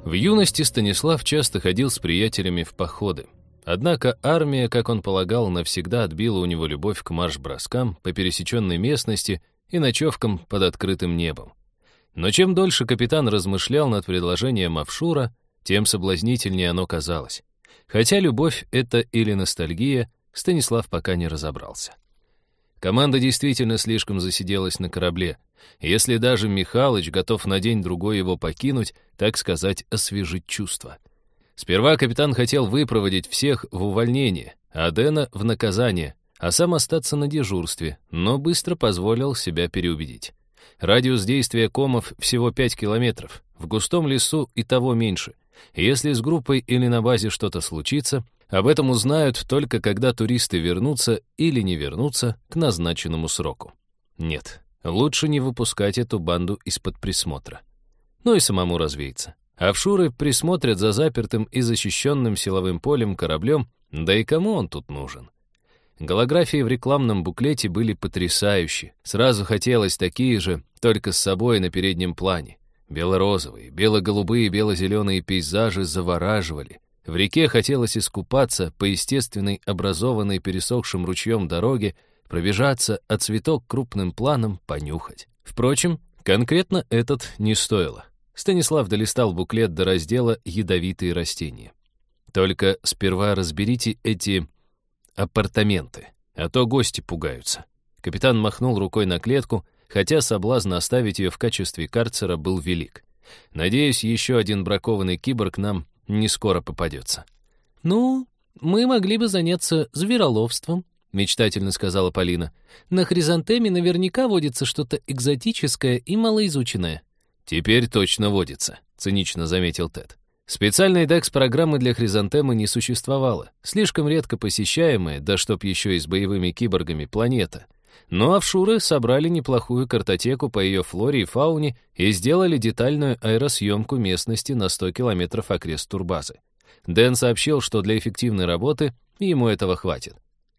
В юности Станислав часто ходил с приятелями в походы. Однако армия, как он полагал, навсегда отбила у него любовь к марш-броскам по пересеченной местности и ночевкам под открытым небом. Но чем дольше капитан размышлял над предложением офшура, тем соблазнительнее оно казалось. Хотя любовь это или ностальгия, Станислав пока не разобрался. Команда действительно слишком засиделась на корабле. Если даже Михалыч готов на день-другой его покинуть, так сказать, освежить чувства. Сперва капитан хотел выпроводить всех в увольнение, а Дэна в наказание, а сам остаться на дежурстве, но быстро позволил себя переубедить. Радиус действия комов всего 5 километров, в густом лесу и того меньше. Если с группой или на базе что-то случится, об этом узнают только когда туристы вернутся или не вернутся к назначенному сроку. Нет, лучше не выпускать эту банду из-под присмотра. Ну и самому развеяться. Офшуры присмотрят за запертым и защищенным силовым полем кораблем, да и кому он тут нужен? Голографии в рекламном буклете были потрясающие. Сразу хотелось такие же, только с собой на переднем плане. Бело-розовые, бело-голубые, бело-зеленые пейзажи завораживали. В реке хотелось искупаться по естественной, образованной пересохшим ручьем дороге, пробежаться, а цветок крупным планом понюхать. Впрочем, конкретно этот не стоило. Станислав долистал буклет до раздела «Ядовитые растения». Только сперва разберите эти апартаменты, а то гости пугаются. Капитан махнул рукой на клетку, хотя соблазн оставить ее в качестве карцера был велик. Надеюсь, еще один бракованный киборг нам не скоро попадется. «Ну, мы могли бы заняться звероловством», — мечтательно сказала Полина. «На Хризантеме наверняка водится что-то экзотическое и малоизученное». «Теперь точно водится», — цинично заметил Тед. Специальной декс-программы для Хризантемы не существовало, слишком редко посещаемая, да чтоб еще и с боевыми киборгами, планета. Но офшуры собрали неплохую картотеку по ее флоре и фауне и сделали детальную аэросъемку местности на 100 километров окрест турбазы. Дэн сообщил, что для эффективной работы ему этого хватит.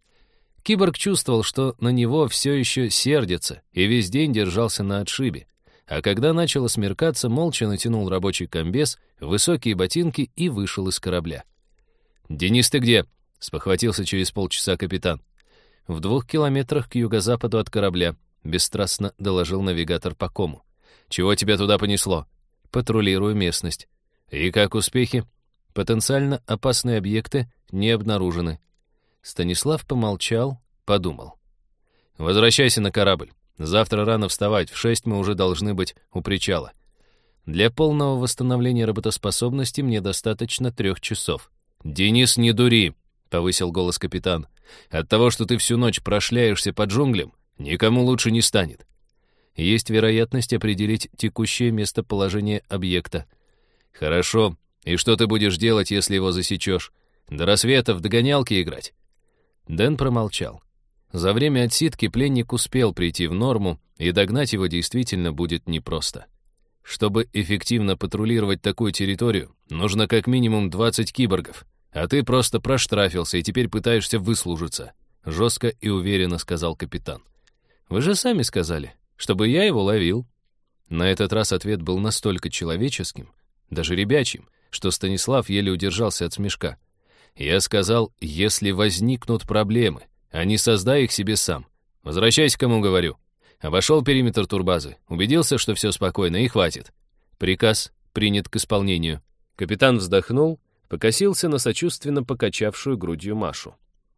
Киборг чувствовал, что на него все еще сердятся, и весь день держался на отшибе. А когда начало смеркаться, молча натянул рабочий комбез, высокие ботинки и вышел из корабля. «Денис, ты где?» — спохватился через полчаса капитан. «В 2 километрах к юго-западу от корабля», — бесстрастно доложил навигатор по кому. «Чего тебя туда понесло?» «Патрулирую местность». «И как успехи?» «Потенциально опасные объекты не обнаружены». Станислав помолчал, подумал. «Возвращайся на корабль. Завтра рано вставать, в 6 мы уже должны быть у причала. Для полного восстановления работоспособности мне достаточно 3 часов». «Денис, не дури!» — повысил голос капитан. «От того, что ты всю ночь прошляешься по джунглям, никому лучше не станет. Есть вероятность определить текущее местоположение объекта». «Хорошо. И что ты будешь делать, если его засечешь? До рассвета в догонялки играть?» Дэн промолчал. За время отсидки пленник успел прийти в норму, и догнать его действительно будет непросто. Чтобы эффективно патрулировать такую территорию, нужно как минимум 20 киборгов, а ты просто проштрафился и теперь пытаешься выслужиться, жестко и уверенно сказал капитан. «Вы же сами сказали, чтобы я его ловил». На этот раз ответ был настолько человеческим, даже ребячим, что Станислав еле удержался от смешка. «Я сказал, если возникнут проблемы, а не создай их себе сам. Возвращайся, кому говорю». Обошел периметр турбазы, убедился, что все спокойно, и хватит. Приказ принят к исполнению. Капитан вздохнул, покосился на сочувственно покачавшую грудью Машу.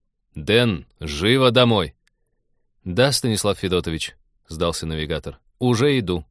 «Дэн, живо домой!» «Да, Станислав Федотович», — сдался навигатор, — «уже иду».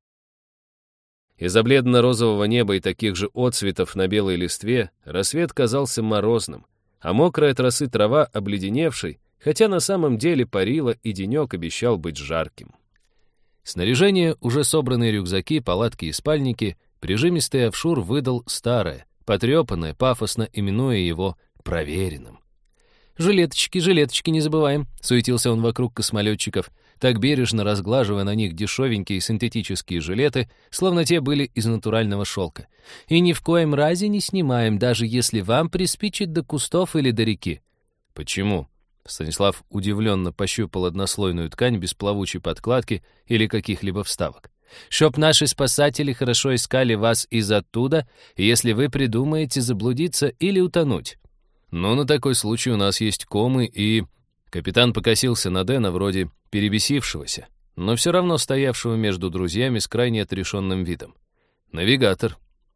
Из-за бледно-розового неба и таких же отцветов на белой листве рассвет казался морозным, а мокрая от росы трава обледеневшей, хотя на самом деле парила, и денек обещал быть жарким. Снаряжение, уже собранные рюкзаки, палатки и спальники, прижимистый офшур выдал старое, потрепанное, пафосно именуя его проверенным. «Жилеточки, жилеточки не забываем», — суетился он вокруг космолетчиков, так бережно разглаживая на них дешевенькие синтетические жилеты, словно те были из натурального шелка. «И ни в коем разе не снимаем, даже если вам приспичит до кустов или до реки». «Почему?» Станислав удивленно пощупал однослойную ткань без плавучей подкладки или каких-либо вставок. Чтоб наши спасатели хорошо искали вас из оттуда, если вы придумаете заблудиться или утонуть. Но на такой случай у нас есть комы и... Капитан покосился на Дэна, вроде перебесившегося, но все равно стоявшего между друзьями с крайне отрешенным видом. Навигатор.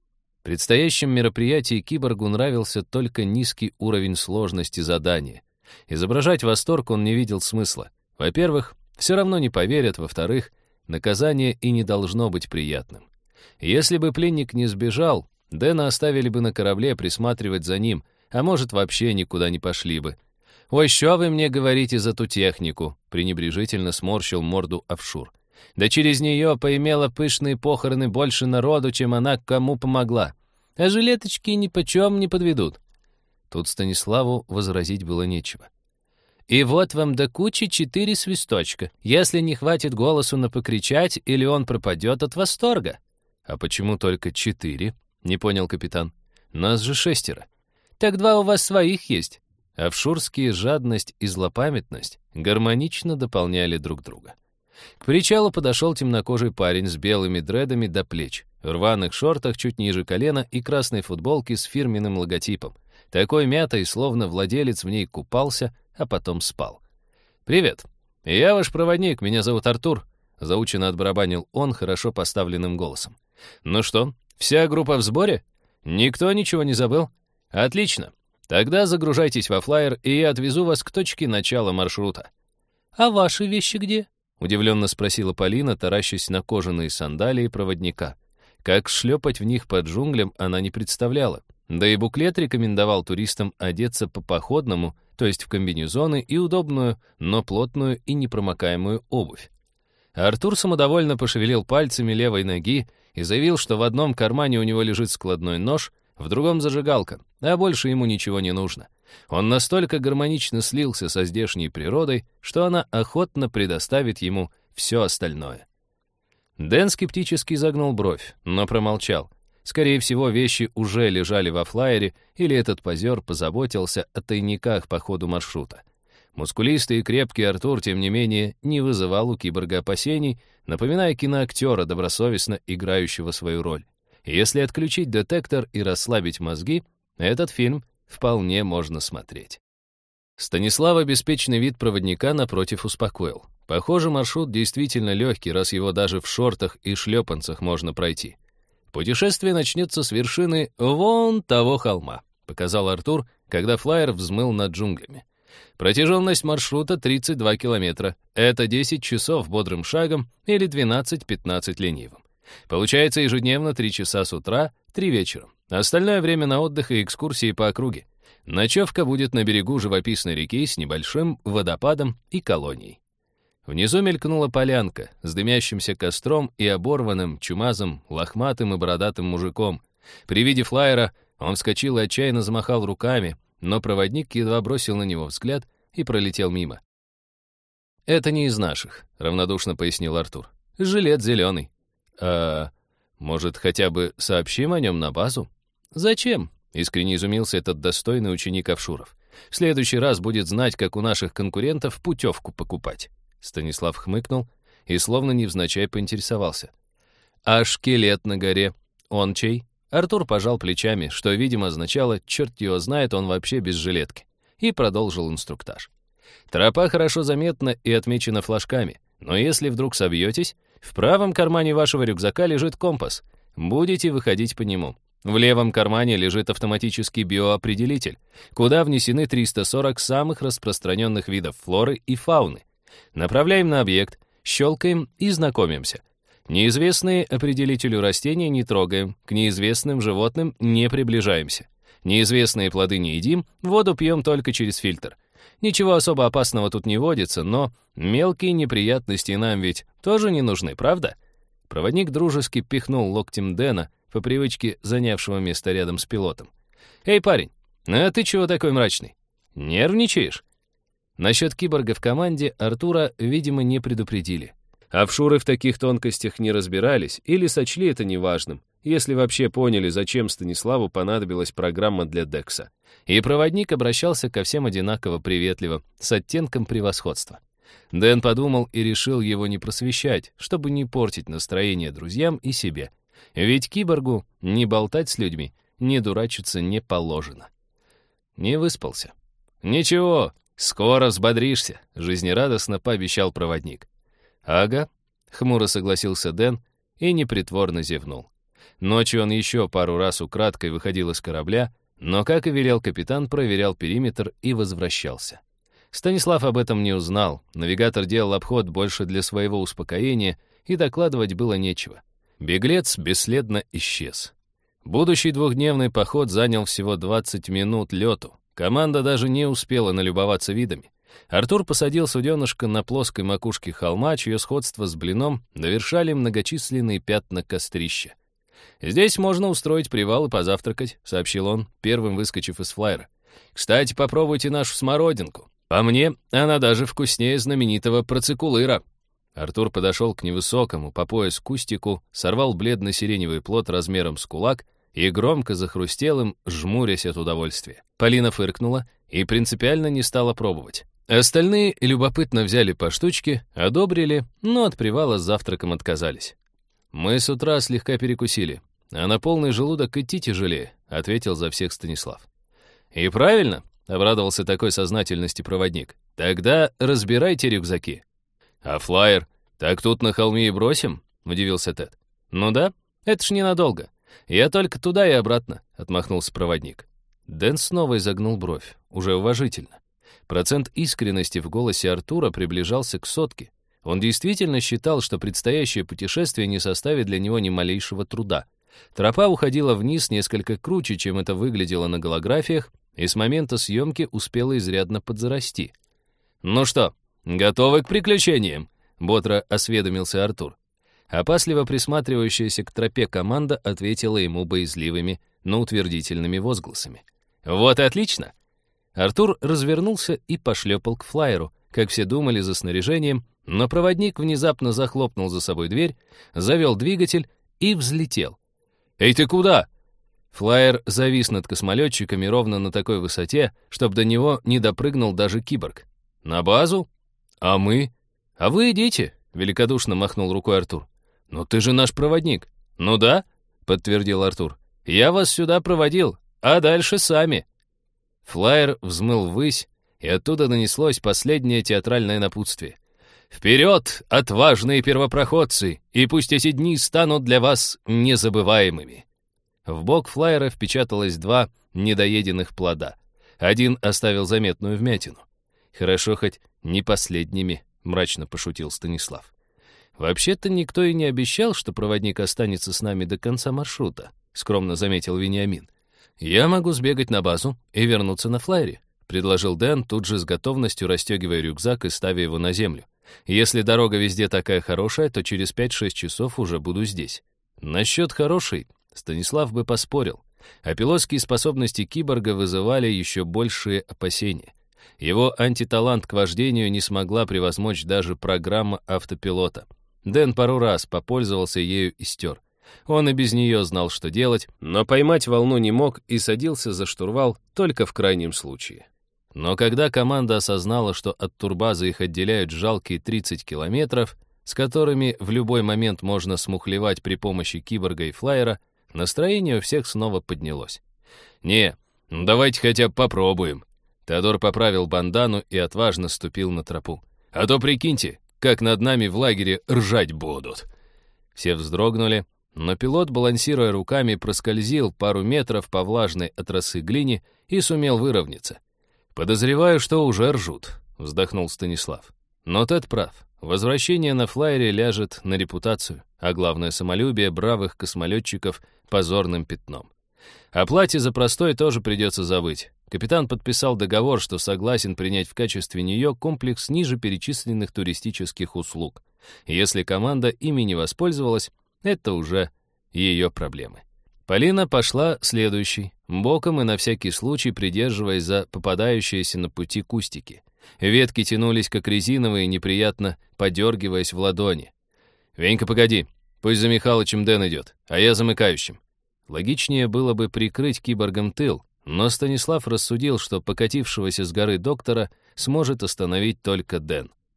В предстоящем мероприятии киборгу нравился только низкий уровень сложности задания. Изображать восторг он не видел смысла. Во-первых, все равно не поверят, во-вторых, наказание и не должно быть приятным. Если бы пленник не сбежал, Дэна оставили бы на корабле присматривать за ним, а может, вообще никуда не пошли бы. «Ой, что вы мне говорите за ту технику?» — пренебрежительно сморщил морду Офшур. «Да через нее поимела пышные похороны больше народу, чем она кому помогла. А жилеточки нипочем не подведут». Тут Станиславу возразить было нечего. «И вот вам до кучи 4 свисточка. Если не хватит голосу на покричать, или он пропадет от восторга». «А почему только 4?» — не понял капитан. «Нас же 6. «Так 2 у вас своих есть». Офшурские жадность и злопамятность гармонично дополняли друг друга. К причалу подошел темнокожий парень с белыми дредами до плеч, в рваных шортах чуть ниже колена и красной футболке с фирменным логотипом. Такой мятой, словно владелец в ней купался, а потом спал. «Привет. Я ваш проводник, меня зовут Артур», — заученно отбарабанил он хорошо поставленным голосом. «Ну что, вся группа в сборе? Никто ничего не забыл? Отлично. Тогда загружайтесь во флайер, и я отвезу вас к точке начала маршрута». «А ваши вещи где?» — удивленно спросила Полина, таращась на кожаные сандалии проводника. Как шлепать в них под джунглям она не представляла. Да и буклет рекомендовал туристам одеться по-походному, то есть в комбинезоны и удобную, но плотную и непромокаемую обувь. Артур самодовольно пошевелил пальцами левой ноги и заявил, что в одном кармане у него лежит складной нож, в другом зажигалка, а больше ему ничего не нужно. Он настолько гармонично слился со здешней природой, что она охотно предоставит ему все остальное. Дэн скептически загнул бровь, но промолчал. Скорее всего, вещи уже лежали во флайере, или этот позер позаботился о тайниках по ходу маршрута. Мускулистый и крепкий Артур, тем не менее, не вызывал у киборга опасений, напоминая киноактера, добросовестно играющего свою роль. Если отключить детектор и расслабить мозги, этот фильм вполне можно смотреть. Станислава беспечный вид проводника напротив успокоил. Похоже, маршрут действительно легкий, раз его даже в шортах и шлепанцах можно пройти. «Путешествие начнется с вершины вон того холма», — показал Артур, когда флайер взмыл над джунглями. «Протяженность маршрута 32 километра. Это 10 часов бодрым шагом или 12-15 ленивым. Получается ежедневно 3 часа с утра, 3 вечером. Остальное время на отдых и экскурсии по округе. Ночевка будет на берегу живописной реки с небольшим водопадом и колонией». Внизу мелькнула полянка с дымящимся костром и оборванным, чумазым, лохматым и бородатым мужиком. При виде флайера он вскочил и отчаянно замахал руками, но проводник едва бросил на него взгляд и пролетел мимо. «Это не из наших», — равнодушно пояснил Артур. «Жилет зеленый». «А может, хотя бы сообщим о нем на базу?» «Зачем?» — искренне изумился этот достойный ученик Офшуров. «В следующий раз будет знать, как у наших конкурентов путевку покупать». Станислав хмыкнул и словно невзначай поинтересовался. «А шкелет на горе? Он чей?» Артур пожал плечами, что, видимо, означало «черт его знает, он вообще без жилетки», и продолжил инструктаж. «Тропа хорошо заметна и отмечена флажками, но если вдруг собьетесь, в правом кармане вашего рюкзака лежит компас. Будете выходить по нему. В левом кармане лежит автоматический биоопределитель, куда внесены 340 самых распространенных видов флоры и фауны. Направляем на объект, щелкаем и знакомимся. Неизвестные определителю растения не трогаем, к неизвестным животным не приближаемся. Неизвестные плоды не едим, воду пьем только через фильтр. Ничего особо опасного тут не водится, но мелкие неприятности нам ведь тоже не нужны, правда?» Проводник дружески пихнул локтем Дэна, по привычке занявшего место рядом с пилотом. «Эй, парень, а ты чего такой мрачный? Нервничаешь?» Насчет киборга в команде Артура, видимо, не предупредили. Офшуры в таких тонкостях не разбирались или сочли это неважным, если вообще поняли, зачем Станиславу понадобилась программа для Декса. И проводник обращался ко всем одинаково приветливо, с оттенком превосходства. Дэн подумал и решил его не просвещать, чтобы не портить настроение друзьям и себе. Ведь киборгу не болтать с людьми, не дурачиться не положено. Не выспался. «Ничего, скоро взбодришься», — жизнерадостно пообещал проводник. «Ага», — хмуро согласился Дэн и непритворно зевнул. Ночью он еще пару раз украдкой выходил из корабля, но, как и велел капитан, проверял периметр и возвращался. Станислав об этом не узнал. Навигатор делал обход больше для своего успокоения, и докладывать было нечего. Беглец бесследно исчез. Будущий двухдневный поход занял всего 20 минут лету. Команда даже не успела налюбоваться видами. Артур посадил суденышко на плоской макушке холма, чье сходство с блином довершали многочисленные пятна кострища. «Здесь можно устроить привал и позавтракать», — сообщил он, первым выскочив из флайера. «Кстати, попробуйте нашу смородинку. По мне, она даже вкуснее знаменитого процикулыра». Артур подошел к невысокому по пояс кустику, сорвал бледно-сиреневый плод размером с кулак и громко захрустел им, жмурясь от удовольствия. Полина фыркнула и принципиально не стала пробовать. Остальные любопытно взяли по штучке, одобрили, но от привала с завтраком отказались. «Мы с утра слегка перекусили, а на полный желудок идти тяжелее», — ответил за всех Станислав. «И правильно», — обрадовался такой сознательности проводник. «Тогда разбирайте рюкзаки». «А флайер? Так тут на холме и бросим?» — удивился Тед. «Ну да, это ж ненадолго. Я только туда и обратно», — отмахнулся проводник. Дэн снова изогнул бровь, уже уважительно. Процент искренности в голосе Артура приближался к 100. Он действительно считал, что предстоящее путешествие не составит для него ни малейшего труда. Тропа уходила вниз несколько круче, чем это выглядело на голографиях, и с момента съемки успела изрядно подзарасти. «Ну что, готовы к приключениям?» — бодро осведомился Артур. Опасливо присматривающаяся к тропе команда ответила ему боязливыми, но утвердительными возгласами. «Вот и отлично!» Артур развернулся и пошлепал к флайеру, как все думали, за снаряжением, но проводник внезапно захлопнул за собой дверь, завел двигатель и взлетел. «Эй, ты куда?» Флайер завис над космолетчиками ровно на такой высоте, чтобы до него не допрыгнул даже киборг. «На базу? А мы?» «А вы идите», — великодушно махнул рукой Артур. «Но ты же наш проводник». «Ну да», — подтвердил Артур. «Я вас сюда проводил, а дальше сами». Флайер взмыл ввысь, и оттуда донеслось последнее театральное напутствие. «Вперед, отважные первопроходцы, и пусть эти дни станут для вас незабываемыми». В бок флайера впечаталось 2 недоеденных плода. Один оставил заметную вмятину. «Хорошо, хоть не последними», — мрачно пошутил Станислав. «Вообще-то никто и не обещал, что проводник останется с нами до конца маршрута», — скромно заметил Вениамин. «Я могу сбегать на базу и вернуться на флайере», — предложил Дэн, тут же с готовностью расстегивая рюкзак и ставя его на землю. «Если дорога везде такая хорошая, то через 5-6 часов уже буду здесь». Насчет хорошей Станислав бы поспорил, а пилотские способности киборга вызывали еще большие опасения. Его антиталант к вождению не смогла превозмочь даже программа автопилота. Дэн пару раз попользовался ею и стер. Он и без нее знал, что делать, но поймать волну не мог и садился за штурвал только в крайнем случае. Но когда команда осознала, что от турбазы их отделяют жалкие 30 километров, с которыми в любой момент можно смухлевать при помощи киборга и флайера, настроение у всех снова поднялось. «Не, давайте хотя бы попробуем». Теодор поправил бандану и отважно ступил на тропу. «А то прикиньте, как над нами в лагере ржать будут». Все вздрогнули, но пилот, балансируя руками, проскользил пару метров по влажной от росы глине и сумел выровняться. «Подозреваю, что уже ржут», — вздохнул Станислав. Но Тед прав. Возвращение на флайере ляжет на репутацию, а главное, самолюбие бравых космолетчиков позорным пятном. О плате за простой тоже придется забыть. Капитан подписал договор, что согласен принять в качестве нее комплекс ниже перечисленных туристических услуг. Если команда ими не воспользовалась, это уже ее проблемы. Полина пошла следующей, боком и на всякий случай придерживаясь за попадающиеся на пути кустики. Ветки тянулись, как резиновые, неприятно подергиваясь в ладони. «Венька, погоди, пусть за Михалычем Дэн идет, а я замыкающим». Логичнее было бы прикрыть киборгом тыл, но Станислав рассудил, что покатившегося с горы доктора сможет остановить только Дэн.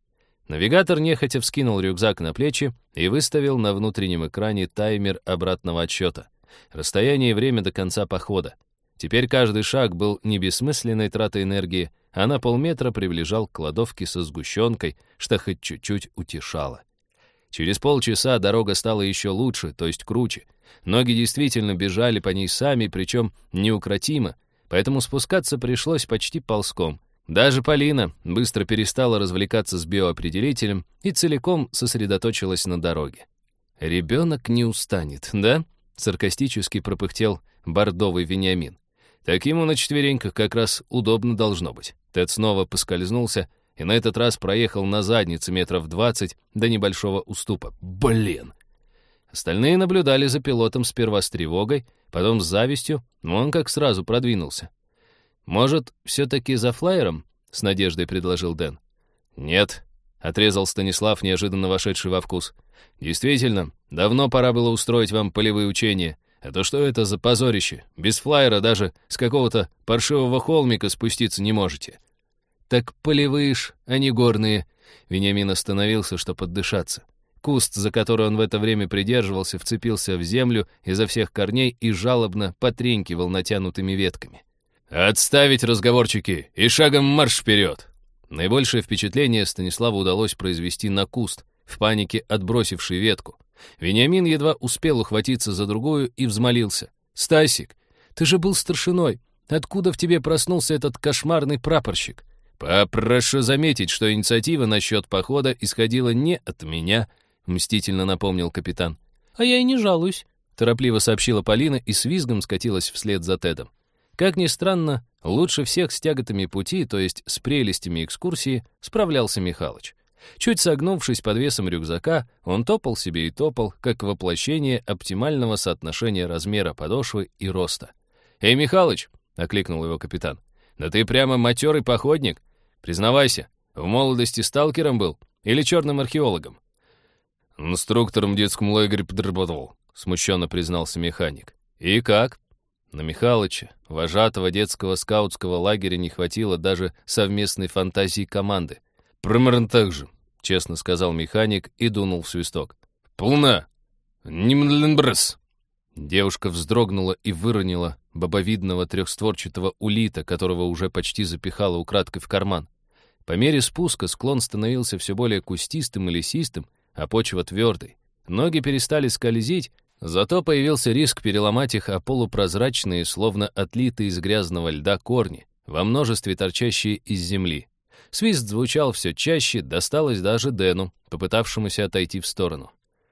Навигатор нехотя вскинул рюкзак на плечи и выставил на внутреннем экране таймер обратного отсчета. Расстояние и время до конца похода. Теперь каждый шаг был не бессмысленной тратой энергии, а на полметра приближал к кладовке со сгущенкой, что хоть чуть-чуть утешало. Через полчаса дорога стала еще лучше, то есть круче. Ноги действительно бежали по ней сами, причем неукротимо, поэтому спускаться пришлось почти ползком. Даже Полина быстро перестала развлекаться с биоопределителем и целиком сосредоточилась на дороге. «Ребенок не устанет, да?» — саркастически пропыхтел бордовый Вениамин. «Так ему на четвереньках как раз удобно должно быть». Тед снова поскользнулся и на этот раз проехал на заднице метров 20 до небольшого уступа. Блин! Остальные наблюдали за пилотом сперва с тревогой, потом с завистью, но он как сразу продвинулся. «Может, все-таки за флайером?» — с надеждой предложил Дэн. «Нет», — отрезал Станислав, неожиданно вошедший во вкус. «Действительно, давно пора было устроить вам полевые учения. А то что это за позорище? Без флайера даже с какого-то паршивого холмика спуститься не можете». «Так полевые ж, а не горные». Вениамин остановился, чтобы отдышаться. Куст, за который он в это время придерживался, вцепился в землю изо всех корней и жалобно потренькивал натянутыми ветками. «Отставить разговорчики и шагом марш вперед!» Наибольшее впечатление Станиславу удалось произвести на куст, в панике отбросивший ветку. Вениамин едва успел ухватиться за другую и взмолился. «Стасик, ты же был старшиной. Откуда в тебе проснулся этот кошмарный прапорщик?» «Попрошу заметить, что инициатива насчет похода исходила не от меня», — мстительно напомнил капитан. «А я и не жалуюсь», — торопливо сообщила Полина и с визгом скатилась вслед за Тедом. Как ни странно, лучше всех с тяготами пути, то есть с прелестями экскурсии, справлялся Михалыч. Чуть согнувшись под весом рюкзака, он топал себе и топал, как воплощение оптимального соотношения размера подошвы и роста. «Эй, Михалыч!» — окликнул его капитан. «Да ты прямо матерый походник. Признавайся, в молодости сталкером был или черным археологом?» «Инструктором в детском лагере подработал», — смущенно признался механик. «И как?» На Михалыча, вожатого детского скаутского лагеря, не хватило даже совместной фантазии команды. «Примерно так же», — честно сказал механик и дунул в свисток. «Полна! Нимдленбрс!» Девушка вздрогнула и выронила бобовидного трехстворчатого улита, которого уже почти запихала украдкой в карман. По мере спуска склон становился все более кустистым и лесистым, а почва твердой. Ноги перестали скользить, зато появился риск переломать их о полупрозрачные, словно отлитые из грязного льда корни, во множестве торчащие из земли. Свист звучал все чаще, досталось даже Дэну, попытавшемуся отойти в сторону.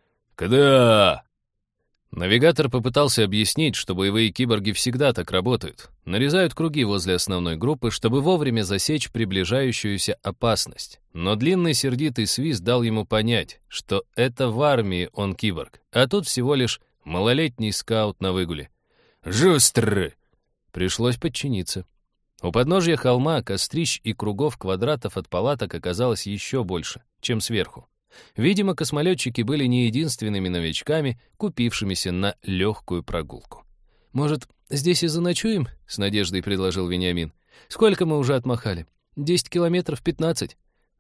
«Когда?» Навигатор попытался объяснить, что боевые киборги всегда так работают. Нарезают круги возле основной группы, чтобы вовремя засечь приближающуюся опасность. Но длинный сердитый свист дал ему понять, что это в армии он киборг, а тут всего лишь малолетний скаут на выгуле. «Жустры!» Пришлось подчиниться. У подножья холма кострищ и кругов квадратов от палаток оказалось еще больше, чем сверху. Видимо, космолетчики были не единственными новичками, купившимися на легкую прогулку. «Может, здесь и заночуем?» — с надеждой предложил Вениамин. «Сколько мы уже отмахали? 10 километров, 15?»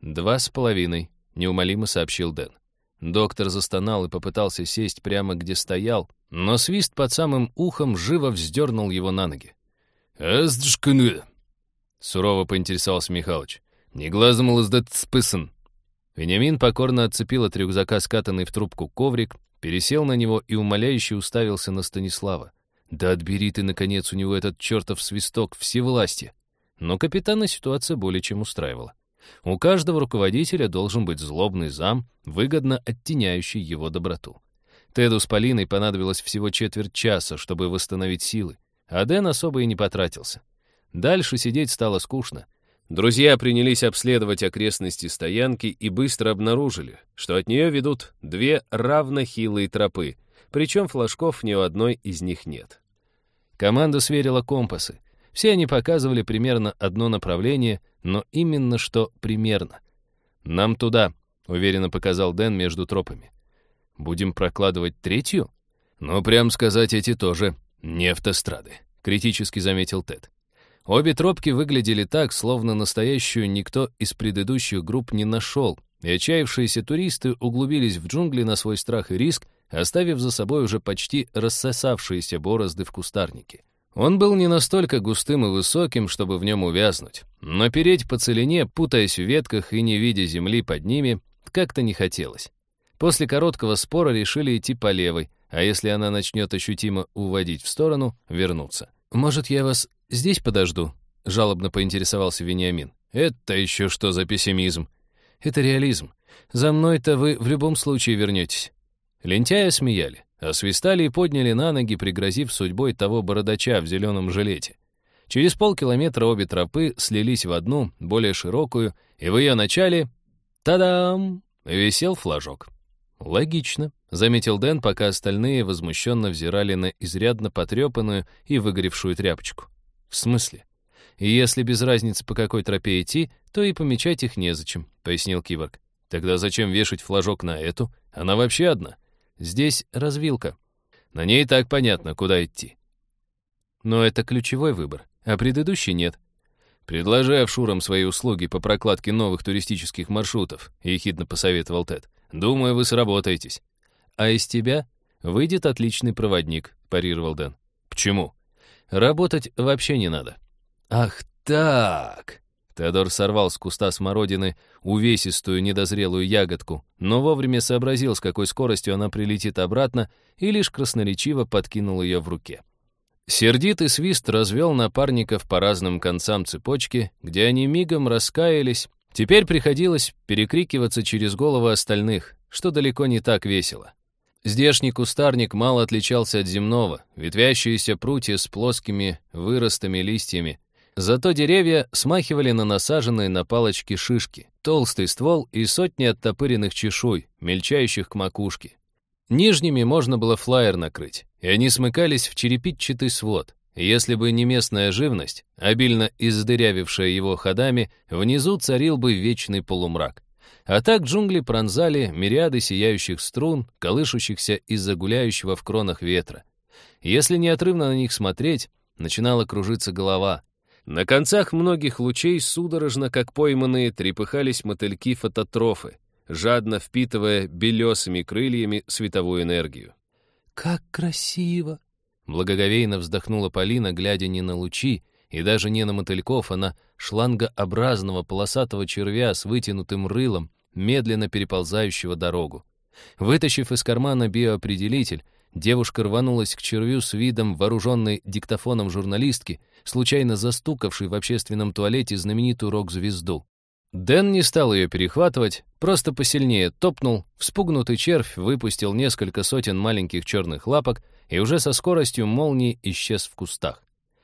2,5, неумолимо сообщил Дэн. Доктор застонал и попытался сесть прямо где стоял, но свист под самым ухом живо вздернул его на ноги. «Эздшкны!» — сурово поинтересовался Михалыч. «Не глазом лыздат спысан». Вениамин покорно отцепил от рюкзака скатанный в трубку коврик, пересел на него и умоляюще уставился на Станислава. «Да отбери ты, наконец, у него этот чертов свисток всевластия!» Но капитана ситуация более чем устраивала. У каждого руководителя должен быть злобный зам, выгодно оттеняющий его доброту. Теду с Полиной понадобилось всего четверть часа, чтобы восстановить силы, а Дэн особо и не потратился. Дальше сидеть стало скучно. Друзья принялись обследовать окрестности стоянки и быстро обнаружили, что от нее ведут 2 равнохилые тропы, причем флажков ни у одной из них нет. Команда сверила компасы. Все они показывали примерно одно направление, но именно что примерно. «Нам туда», — уверенно показал Дэн между тропами. «Будем прокладывать 3-ю?» «Ну, прям сказать, эти тоже не автострады», — критически заметил Тед. Обе тропки выглядели так, словно настоящую никто из предыдущих групп не нашел, и отчаявшиеся туристы углубились в джунгли на свой страх и риск, оставив за собой уже почти рассосавшиеся борозды в кустарнике. Он был не настолько густым и высоким, чтобы в нем увязнуть, но переть по целине, путаясь в ветках и не видя земли под ними, как-то не хотелось. После короткого спора решили идти по левой, а если она начнет ощутимо уводить в сторону, вернуться. «Может, я вас здесь подожду?» — жалобно поинтересовался Вениамин. «Это еще что за пессимизм?» «Это реализм. За мной-то вы в любом случае вернетесь». Лентяя смеяли, освистали и подняли на ноги, пригрозив судьбой того бородача в зеленом жилете. Через полкилометра обе тропы слились в одну, более широкую, и в ее начале, та-дам, висел флажок. «Логично», — заметил Дэн, пока остальные возмущенно взирали на изрядно потрепанную и выгоревшую тряпочку. «В смысле? И если без разницы, по какой тропе идти, то и помечать их незачем», — пояснил Киборг. «Тогда зачем вешать флажок на эту? Она вообще одна. Здесь развилка. На ней и так понятно, куда идти». «Но это ключевой выбор, а предыдущий нет». «Предложи офшурам свои услуги по прокладке новых туристических маршрутов», — ехидно посоветовал Тед. «Думаю, вы сработаетесь». «А из тебя выйдет отличный проводник», — парировал Дэн. «Почему?» «Работать вообще не надо». «Ах так!» Теодор сорвал с куста смородины увесистую недозрелую ягодку, но вовремя сообразил, с какой скоростью она прилетит обратно, и лишь красноречиво подкинул ее в руке. Сердитый свист развел напарников по разным концам цепочки, где они мигом раскаялись. Теперь приходилось перекрикиваться через головы остальных, что далеко не так весело. Здешний кустарник мало отличался от земного, ветвящиеся прутья с плоскими выростами листьями. Зато деревья смахивали на насаженные на палочки шишки, толстый ствол и сотни оттопыренных чешуй, мельчающих к макушке. Нижними можно было флаер накрыть, и они смыкались в черепичатый свод. Если бы не местная живность, обильно издырявившая его ходами, внизу царил бы вечный полумрак. А так джунгли пронзали мириады сияющих струн, колышущихся из-за гуляющего в кронах ветра. Если неотрывно на них смотреть, начинала кружиться голова. На концах многих лучей судорожно, как пойманные, трепыхались мотыльки-фототрофы, жадно впитывая белесыми крыльями световую энергию. «Как красиво!» — благоговейно вздохнула Полина, глядя не на лучи и даже не на мотыльков, а на шлангообразного полосатого червя с вытянутым рылом, медленно переползающего дорогу. Вытащив из кармана биоопределитель, девушка рванулась к червю с видом вооруженной диктофоном журналистки, случайно застукавшей в общественном туалете знаменитую рок-звезду. Дэн не стал ее перехватывать, просто посильнее топнул, вспугнутый червь выпустил несколько сотен маленьких черных лапок и уже со скоростью молнии исчез в кустах.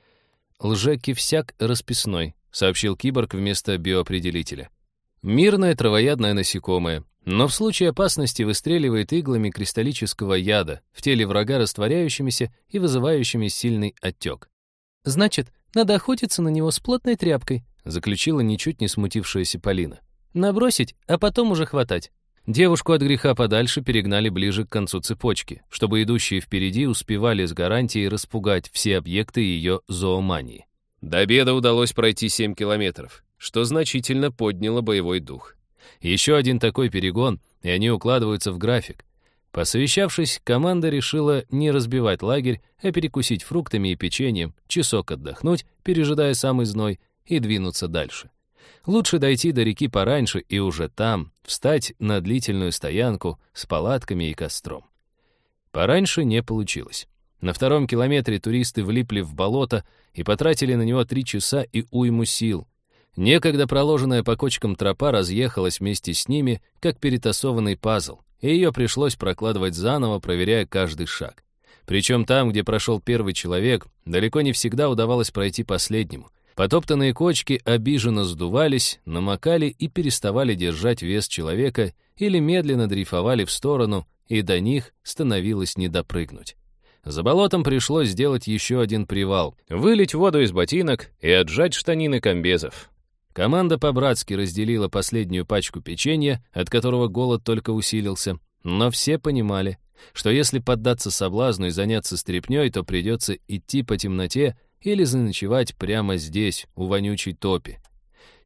«Лже-кивсяк расписной», — сообщил Киборг вместо биоопределителя. «Мирное травоядное насекомое, но в случае опасности выстреливает иглами кристаллического яда, в теле врага растворяющимися и вызывающими сильный отек». «Значит, надо охотиться на него с плотной тряпкой», заключила ничуть не смутившаяся Полина. «Набросить, а потом уже хватать». Девушку от греха подальше перегнали ближе к концу цепочки, чтобы идущие впереди успевали с гарантией распугать все объекты ее зоомании. До обеда удалось пройти 7 километров, что значительно подняло боевой дух. Еще один такой перегон, и они укладываются в график. Посовещавшись, команда решила не разбивать лагерь, а перекусить фруктами и печеньем, часок отдохнуть, пережидая самый зной, и двинуться дальше. Лучше дойти до реки пораньше и уже там встать на длительную стоянку с палатками и костром. Пораньше не получилось. На 2-м километре туристы влипли в болото и потратили на него 3 часа и уйму сил. Некогда проложенная по кочкам тропа разъехалась вместе с ними, как перетасованный пазл, и ее пришлось прокладывать заново, проверяя каждый шаг. Причем там, где прошел первый человек, далеко не всегда удавалось пройти последнему. Потоптанные кочки обиженно сдувались, намокали и переставали держать вес человека или медленно дрейфовали в сторону, и до них становилось не допрыгнуть. За болотом пришлось сделать еще один привал, вылить воду из ботинок и отжать штанины комбезов. Команда по-братски разделила последнюю пачку печенья, от которого голод только усилился, но все понимали, что если поддаться соблазну и заняться стряпнёй, то придется идти по темноте или заночевать прямо здесь, у вонючей топи.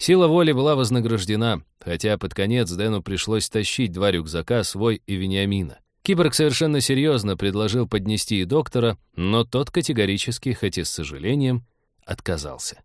Сила воли была вознаграждена, хотя под конец Дэну пришлось тащить 2 рюкзака, свой и Вениамина. Киборг совершенно серьезно предложил поднести и доктора, но тот категорически, хоть и с сожалением, отказался.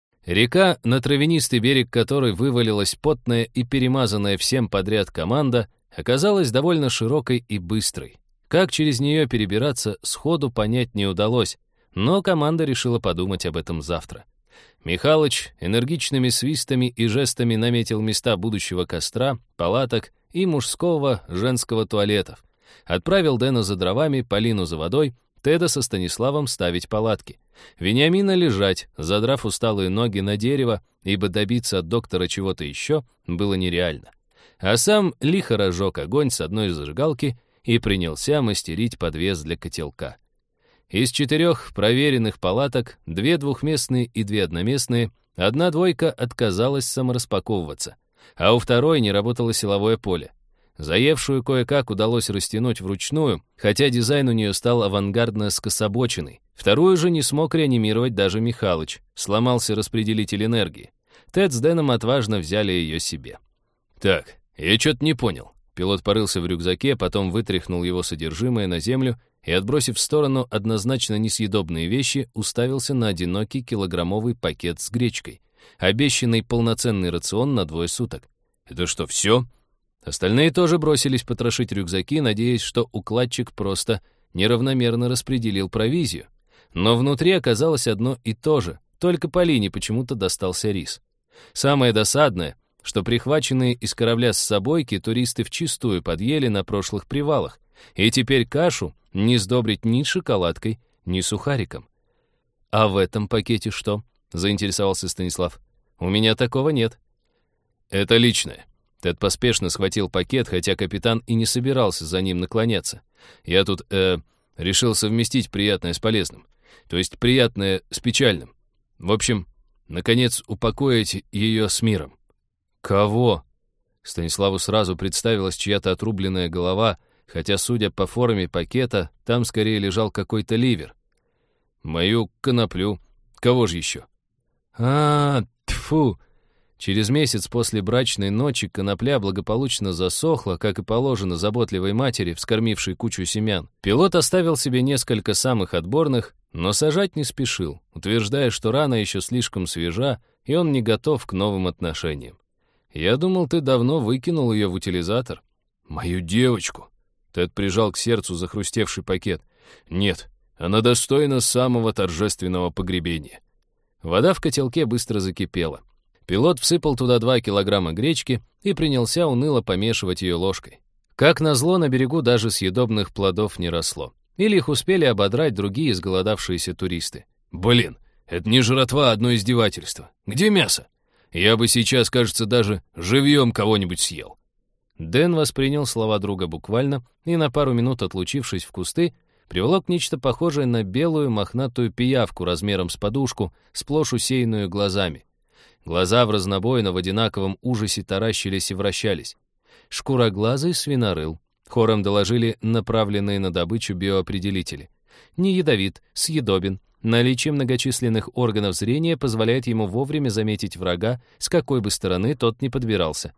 Река, на травянистый берег которой вывалилась потная и перемазанная всем подряд команда, оказалась довольно широкой и быстрой. Как через нее перебираться, сходу понять не удалось, но команда решила подумать об этом завтра. Михалыч энергичными свистами и жестами наметил места будущего костра, палаток и мужского, женского туалетов. Отправил Дэна за дровами, Полину за водой, Теда со Станиславом ставить палатки. Вениамина лежать, задрав усталые ноги на дерево, ибо добиться от доктора чего-то еще было нереально. А сам лихо разжег огонь с одной зажигалки и принялся мастерить подвес для котелка. Из 4 проверенных палаток 2 двухместные и 2 одноместные, 1 двойка отказалась самораспаковываться, а у второй не работало силовое поле. Заевшую кое-как удалось растянуть вручную, хотя дизайн у нее стал авангардно скособоченный. Вторую же не смог реанимировать даже Михалыч, сломался распределитель энергии. Тед с Дэном отважно взяли ее себе. «Так, я что-то не понял». Пилот порылся в рюкзаке, потом вытряхнул его содержимое на землю и, отбросив в сторону однозначно несъедобные вещи, уставился на одинокий килограммовый пакет с гречкой, обещанный полноценный рацион на 2 суток. «Это что, все?» Остальные тоже бросились потрошить рюкзаки, надеясь, что укладчик просто неравномерно распределил провизию. Но внутри оказалось одно и то же, только Полине почему-то достался рис. Самое досадное, что прихваченные из корабля с собойки туристы вчистую подъели на прошлых привалах, и теперь кашу не сдобрить ни шоколадкой, ни сухариком. «А в этом пакете что?» — заинтересовался Станислав. «У меня такого нет». «Это личное». Тед поспешно схватил пакет, хотя капитан и не собирался за ним наклоняться. «Я тут, решил совместить приятное с полезным. То есть приятное с печальным. В общем, наконец упокоить ее с миром». «Кого?» Станиславу сразу представилась чья-то отрубленная голова, хотя, судя по форме пакета, там скорее лежал какой-то ливер. «Мою коноплю. Кого же еще?» Тьфу! Через месяц после брачной ночи конопля благополучно засохла, как и положено заботливой матери, вскормившей кучу семян. Пилот оставил себе несколько самых отборных, но сажать не спешил, утверждая, что рана еще слишком свежа, и он не готов к новым отношениям. «Я думал, ты давно выкинул ее в утилизатор». «Мою девочку!» Тед прижал к сердцу захрустевший пакет. «Нет, она достойна самого торжественного погребения». Вода в котелке быстро закипела. Пилот всыпал туда 2 килограмма гречки и принялся уныло помешивать ее ложкой. Как назло, на берегу даже съедобных плодов не росло. Или их успели ободрать другие изголодавшиеся туристы. «Блин, это не жратва, а одно издевательство. Где мясо? Я бы сейчас, кажется, даже живьем кого-нибудь съел». Дэн воспринял слова друга буквально и, на пару минут отлучившись в кусты, приволок нечто похожее на белую мохнатую пиявку размером с подушку, сплошь усеянную глазами. Глаза в разнобой, но в одинаковом ужасе таращились и вращались. «Шкуроглазый свинорыл», — хором доложили направленные на добычу биоопределители. «Не ядовит, съедобен. Наличие многочисленных органов зрения позволяет ему вовремя заметить врага, с какой бы стороны тот ни подбирался».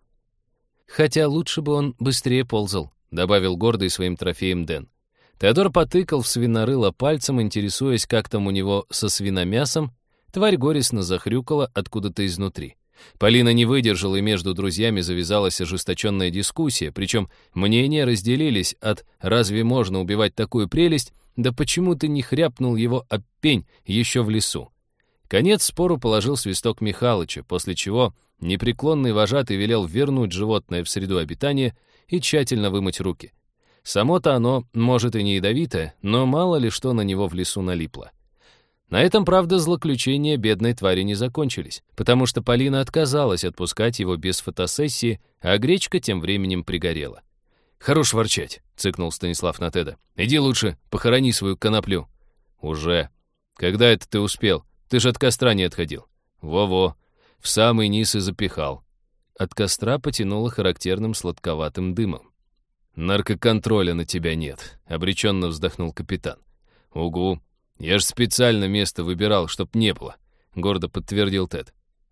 «Хотя лучше бы он быстрее ползал», — добавил гордый своим трофеем Дэн. Теодор потыкал в свинорыло пальцем, интересуясь, как там у него со свиномясом. Тварь горестно захрюкала откуда-то изнутри. Полина не выдержала, и между друзьями завязалась ожесточенная дискуссия, причем мнения разделились от «разве можно убивать такую прелесть?» да «почему ты не хряпнул его об пень еще в лесу?» Конец спору положил свисток Михалыча, после чего непреклонный вожатый велел вернуть животное в среду обитания и тщательно вымыть руки. Само-то оно, может, и не ядовитое, но мало ли что на него в лесу налипло. На этом, правда, злоключения бедной твари не закончились, потому что Полина отказалась отпускать его без фотосессии, а гречка тем временем пригорела. «Хорош ворчать», — цыкнул Станислав на Теда. «Иди лучше похорони свою коноплю». «Уже. Когда это ты успел? Ты же от костра не отходил». «Во-во. В самый низ и запихал». От костра потянуло характерным сладковатым дымом. «Наркоконтроля на тебя нет», — обреченно вздохнул капитан. «Угу. Я ж специально место выбирал, чтоб не было», — гордо подтвердил Тед.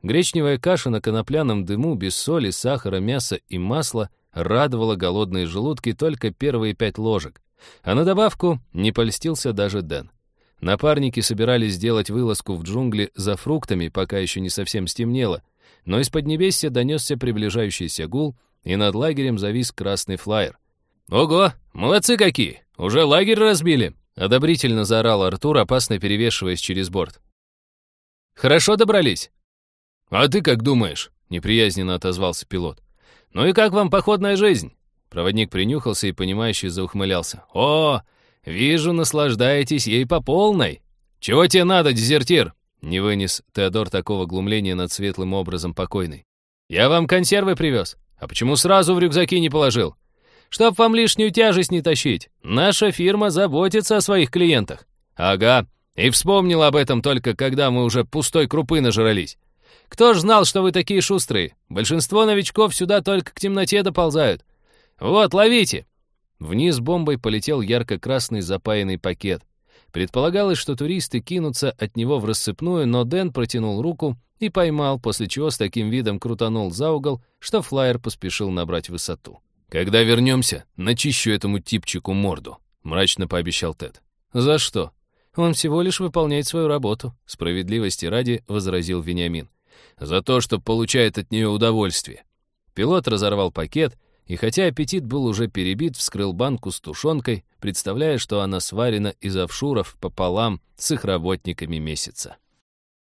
Гречневая каша на конопляном дыму без соли, сахара, мяса и масла радовала голодные желудки только первые 5 ложек. А на добавку не польстился даже Дэн. Напарники собирались сделать вылазку в джунгли за фруктами, пока еще не совсем стемнело, но из поднебесья донесся приближающийся гул, и над лагерем завис красный флаер. «Ого, молодцы какие! Уже лагерь разбили!» — одобрительно заорал Артур, опасно перевешиваясь через борт. «Хорошо добрались?» «А ты как думаешь?» — неприязненно отозвался пилот. «Ну и как вам походная жизнь?» Проводник принюхался и, понимающе заухмылялся. «О, вижу, наслаждаетесь ей по полной!» «Чего тебе надо, дезертир?» — не вынес Теодор такого глумления над светлым образом покойной. «Я вам консервы привез. А почему сразу в рюкзаки не положил? Чтоб вам лишнюю тяжесть не тащить. Наша фирма заботится о своих клиентах». «Ага, и вспомнил об этом только, когда мы уже пустой крупы нажрались. Кто ж знал, что вы такие шустрые? Большинство новичков сюда только к темноте доползают. Вот, ловите!» Вниз бомбой полетел ярко-красный запаянный пакет. Предполагалось, что туристы кинутся от него в рассыпную, но Дэн протянул руку и поймал, после чего с таким видом крутанул за угол, что флаер поспешил набрать высоту. «Когда вернемся, начищу этому типчику морду», — мрачно пообещал Тед. «За что? Он всего лишь выполняет свою работу», — справедливости ради возразил Вениамин. «За то, что получает от нее удовольствие». Пилот разорвал пакет, и хотя аппетит был уже перебит, вскрыл банку с тушенкой, представляя, что она сварена из офшуров пополам с их работниками месяца.